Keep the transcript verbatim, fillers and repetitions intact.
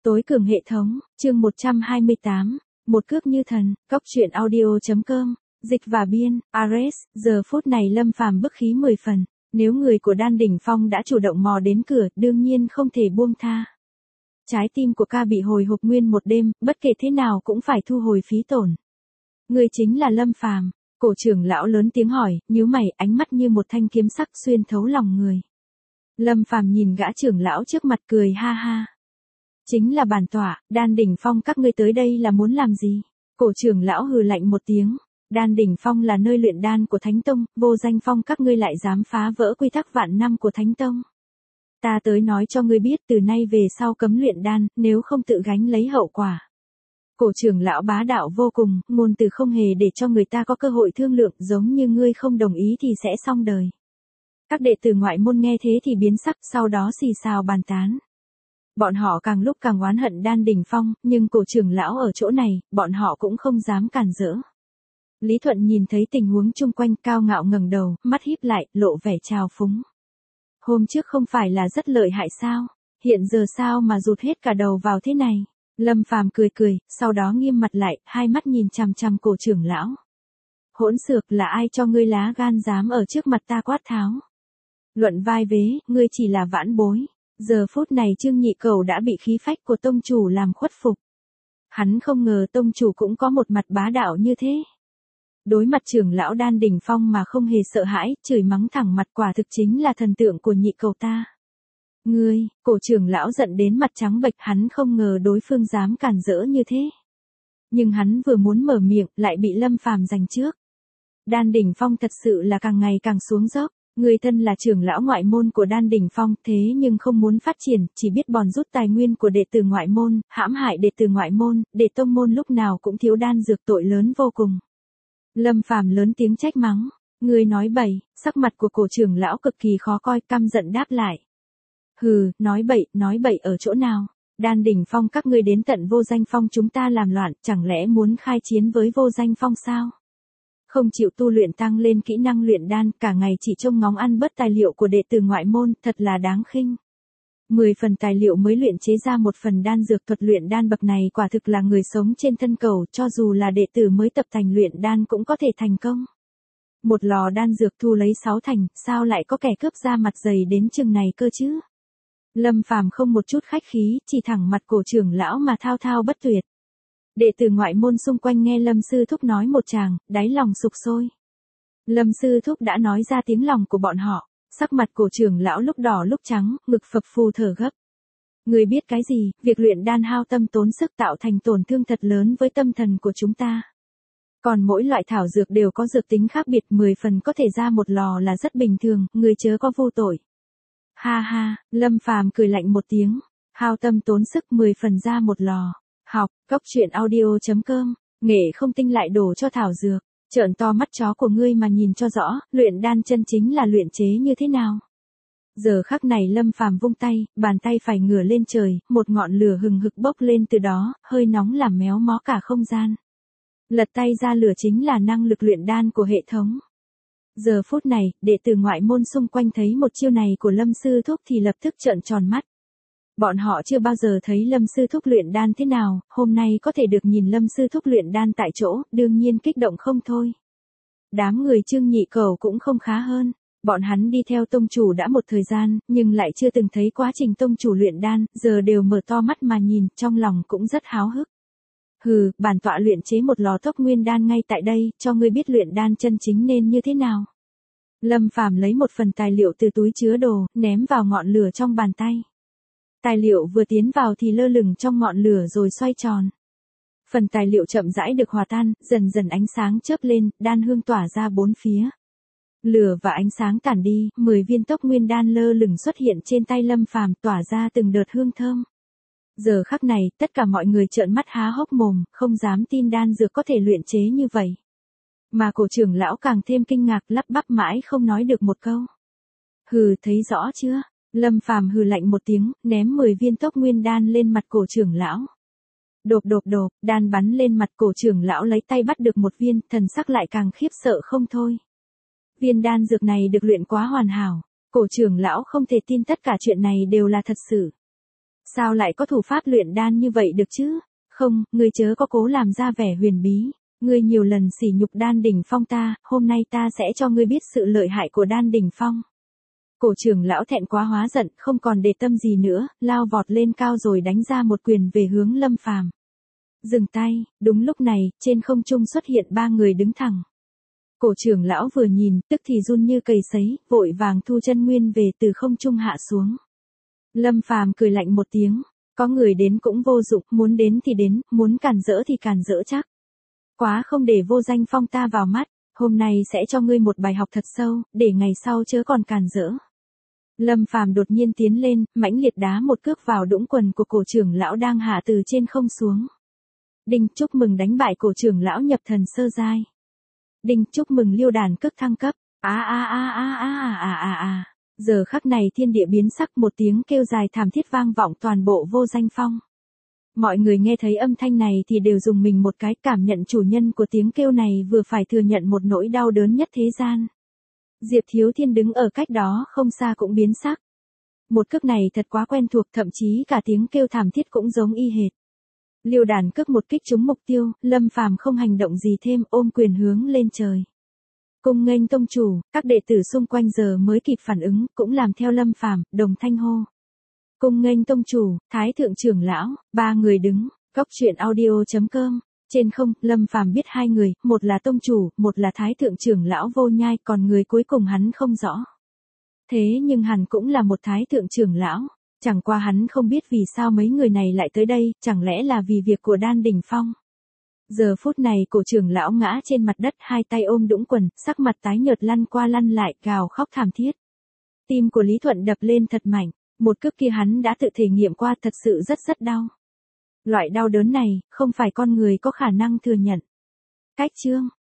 Tối cường hệ thống, chương một trăm hai mươi tám, một cước như thần, cóc truyện audio.com, dịch và biên, Ares, giờ phút này Lâm Phàm bức khí mười phần, nếu người của Đan Đỉnh Phong đã chủ động mò đến cửa, đương nhiên không thể buông tha. Trái tim của ca bị hồi hộp nguyên một đêm, bất kể thế nào cũng phải thu hồi phí tổn. Người chính là Lâm Phàm, cổ trưởng lão lớn tiếng hỏi, nhíu mày, ánh mắt như một thanh kiếm sắc xuyên thấu lòng người. Lâm Phàm nhìn gã trưởng lão trước mặt cười ha ha. Chính là bản tọa, Đan Đỉnh Phong các ngươi tới đây là muốn làm gì? Cổ trưởng lão hừ lạnh một tiếng, Đan Đỉnh Phong là nơi luyện đan của Thánh Tông, vô danh phong các ngươi lại dám phá vỡ quy tắc vạn năm của Thánh Tông. Ta tới nói cho ngươi biết từ nay về sau cấm luyện đan, nếu không tự gánh lấy hậu quả. Cổ trưởng lão bá đạo vô cùng, ngôn từ không hề để cho người ta có cơ hội thương lượng, giống như ngươi không đồng ý thì sẽ xong đời. Các đệ tử ngoại môn nghe thế thì biến sắc, sau đó xì xào bàn tán. Bọn họ càng lúc càng oán hận Đan Đỉnh Phong, nhưng cổ trưởng lão ở chỗ này, bọn họ cũng không dám cản rỡ. Lý Thuận nhìn thấy tình huống chung quanh, cao ngạo ngẩng đầu, mắt híp lại, lộ vẻ trào phúng. Hôm trước không phải là rất lợi hại sao, hiện giờ sao mà rụt hết cả đầu vào thế này. Lâm Phàm cười cười, sau đó nghiêm mặt lại, hai mắt nhìn chằm chằm cổ trưởng lão. Hỗn xược, là ai cho ngươi lá gan dám ở trước mặt ta quát tháo. Luận vai vế, ngươi chỉ là vãn bối. Giờ phút này Trương Nhị Cẩu đã bị khí phách của tông chủ làm khuất phục. Hắn không ngờ tông chủ cũng có một mặt bá đạo như thế. Đối mặt trưởng lão Đan Đỉnh Phong mà không hề sợ hãi, chửi mắng thẳng mặt, quả thực chính là thần tượng của Nhị Cẩu ta. Ngươi, cổ trưởng lão giận đến mặt trắng bệch, hắn không ngờ đối phương dám cản rỡ như thế. Nhưng hắn vừa muốn mở miệng, lại bị Lâm Phàm giành trước. Đan Đỉnh Phong thật sự là càng ngày càng xuống dốc. Người thân là trưởng lão ngoại môn của Đan Đỉnh Phong, thế nhưng không muốn phát triển, chỉ biết bòn rút tài nguyên của đệ tử ngoại môn, hãm hại đệ tử ngoại môn, để tông môn lúc nào cũng thiếu đan dược, tội lớn vô cùng. Lâm Phàm lớn tiếng trách mắng, người nói bậy, sắc mặt của cổ trưởng lão cực kỳ khó coi, căm giận đáp lại. Hừ, nói bậy, nói bậy ở chỗ nào? Đan Đỉnh Phong các ngươi đến tận vô danh phong chúng ta làm loạn, chẳng lẽ muốn khai chiến với vô danh phong sao? Không chịu tu luyện tăng lên kỹ năng luyện đan, cả ngày chỉ trông ngóng ăn bớt tài liệu của đệ tử ngoại môn, thật là đáng khinh. Mười phần tài liệu mới luyện chế ra một phần đan dược, thuật luyện đan bậc này quả thực là người sống trên thân cầu, cho dù là đệ tử mới tập thành luyện đan cũng có thể thành công. Một lò đan dược thu lấy sáu thành, sao lại có kẻ cướp ra mặt dày đến chừng này cơ chứ? Lâm Phàm không một chút khách khí, chỉ thẳng mặt cổ trưởng lão mà thao thao bất tuyệt. Đệ tử ngoại môn xung quanh nghe Lâm Sư Thúc nói một tràng, đáy lòng sục sôi. Lâm Sư Thúc đã nói ra tiếng lòng của bọn họ, sắc mặt cổ trưởng lão lúc đỏ lúc trắng, ngực phập phù thở gấp. Người biết cái gì, việc luyện đan hao tâm tốn sức tạo thành tổn thương thật lớn với tâm thần của chúng ta. Còn mỗi loại thảo dược đều có dược tính khác biệt, mười phần có thể ra một lò là rất bình thường, người chớ có vô tội. Ha ha, Lâm Phàm cười lạnh một tiếng, hao tâm tốn sức mười phần ra một lò. Học, cóc truyện audio.com, nghệ không tinh lại đổ cho thảo dược, trợn to mắt chó của ngươi mà nhìn cho rõ, luyện đan chân chính là luyện chế như thế nào. Giờ khắc này Lâm Phàm vung tay, bàn tay phải ngửa lên trời, một ngọn lửa hừng hực bốc lên từ đó, hơi nóng làm méo mó cả không gian. Lật tay ra lửa chính là năng lực luyện đan của hệ thống. Giờ phút này, đệ tử ngoại môn xung quanh thấy một chiêu này của Lâm Sư Thúc thì lập tức trợn tròn mắt. Bọn họ chưa bao giờ thấy Lâm Sư Thúc luyện đan thế nào, hôm nay có thể được nhìn Lâm Sư Thúc luyện đan tại chỗ, đương nhiên kích động không thôi. Đám người Trương Nhị Cẩu cũng không khá hơn, bọn hắn đi theo tông chủ đã một thời gian, nhưng lại chưa từng thấy quá trình tông chủ luyện đan, giờ đều mở to mắt mà nhìn, trong lòng cũng rất háo hức. Hừ, bản tọa luyện chế một lò tốc nguyên đan ngay tại đây, cho ngươi biết luyện đan chân chính nên như thế nào. Lâm Phàm lấy một phần tài liệu từ túi chứa đồ, ném vào ngọn lửa trong bàn tay. Tài liệu vừa tiến vào thì lơ lửng trong ngọn lửa rồi xoay tròn. Phần tài liệu chậm rãi được hòa tan, dần dần ánh sáng chớp lên, đan hương tỏa ra bốn phía. Lửa và ánh sáng tản đi, mười viên tốc nguyên đan lơ lửng xuất hiện trên tay Lâm Phàm, tỏa ra từng đợt hương thơm. Giờ khắc này, tất cả mọi người trợn mắt há hốc mồm, không dám tin đan dược có thể luyện chế như vậy. Mà cổ trưởng lão càng thêm kinh ngạc, lắp bắp mãi không nói được một câu. Hừ, thấy rõ chưa? Lâm Phàm hừ lạnh một tiếng, ném mười viên tốc nguyên đan lên mặt cổ trưởng lão. Đột đột đột, đan bắn lên mặt cổ trưởng lão lấy tay bắt được một viên, thần sắc lại càng khiếp sợ không thôi. Viên đan dược này được luyện quá hoàn hảo, cổ trưởng lão không thể tin tất cả chuyện này đều là thật sự. Sao lại có thủ pháp luyện đan như vậy được chứ? Không, ngươi chớ có cố làm ra vẻ huyền bí. Ngươi nhiều lần sỉ nhục Đan Đỉnh Phong ta, hôm nay ta sẽ cho ngươi biết sự lợi hại của Đan Đỉnh Phong. Cổ trưởng lão thẹn quá hóa giận, không còn để tâm gì nữa, lao vọt lên cao rồi đánh ra một quyền về hướng Lâm Phàm. Dừng tay, đúng lúc này, trên không trung xuất hiện ba người đứng thẳng. Cổ trưởng lão vừa nhìn, tức thì run như cầy sấy, vội vàng thu chân nguyên về từ không trung hạ xuống. Lâm Phàm cười lạnh một tiếng, có người đến cũng vô dụng, muốn đến thì đến, muốn cản rỡ thì cản rỡ chắc. Quá không để Vô Danh Phong ta vào mắt, hôm nay sẽ cho ngươi một bài học thật sâu, để ngày sau chớ còn cản rỡ. Lâm Phàm đột nhiên tiến lên, mãnh liệt đá một cước vào đũng quần của cổ trưởng lão đang hạ từ trên không xuống. Đinh, chúc mừng đánh bại cổ trưởng lão nhập thần sơ giai. Đinh, chúc mừng Liêu đàn cước thăng cấp. A a a a a a a a. Giờ khắc này thiên địa biến sắc, một tiếng kêu dài thảm thiết vang vọng toàn bộ Vô Danh Phong. Mọi người nghe thấy âm thanh này thì đều dùng mình một cái, cảm nhận chủ nhân của tiếng kêu này vừa phải thừa nhận một nỗi đau đớn nhất thế gian. Diệp Thiếu Thiên đứng ở cách đó không xa cũng biến sắc. Một cước này thật quá quen thuộc, thậm chí cả tiếng kêu thảm thiết cũng giống y hệt. Liêu đàn cước một kích trúng mục tiêu, Lâm Phàm không hành động gì thêm, ôm quyền hướng lên trời. Cung nghênh tông chủ, các đệ tử xung quanh giờ mới kịp phản ứng, cũng làm theo Lâm Phàm, đồng thanh hô. Cung nghênh tông chủ, Thái thượng trưởng lão, ba người đứng, góc truyện audio chấm com. Trên không, Lâm Phàm biết hai người, một là tông chủ, một là Thái thượng trưởng lão Vô Nhai, còn người cuối cùng hắn không rõ. Thế nhưng hẳn cũng là một Thái thượng trưởng lão, chẳng qua hắn không biết vì sao mấy người này lại tới đây, chẳng lẽ là vì việc của Đan Đỉnh Phong. Giờ phút này cổ trưởng lão ngã trên mặt đất, hai tay ôm đũng quần, sắc mặt tái nhợt lăn qua lăn lại, gào khóc thảm thiết. Tim của Lý Thuận đập lên thật mạnh, một cước kia hắn đã tự thể nghiệm qua, thật sự rất rất đau. Loại đau đớn này, không phải con người có khả năng thừa nhận. Cách chương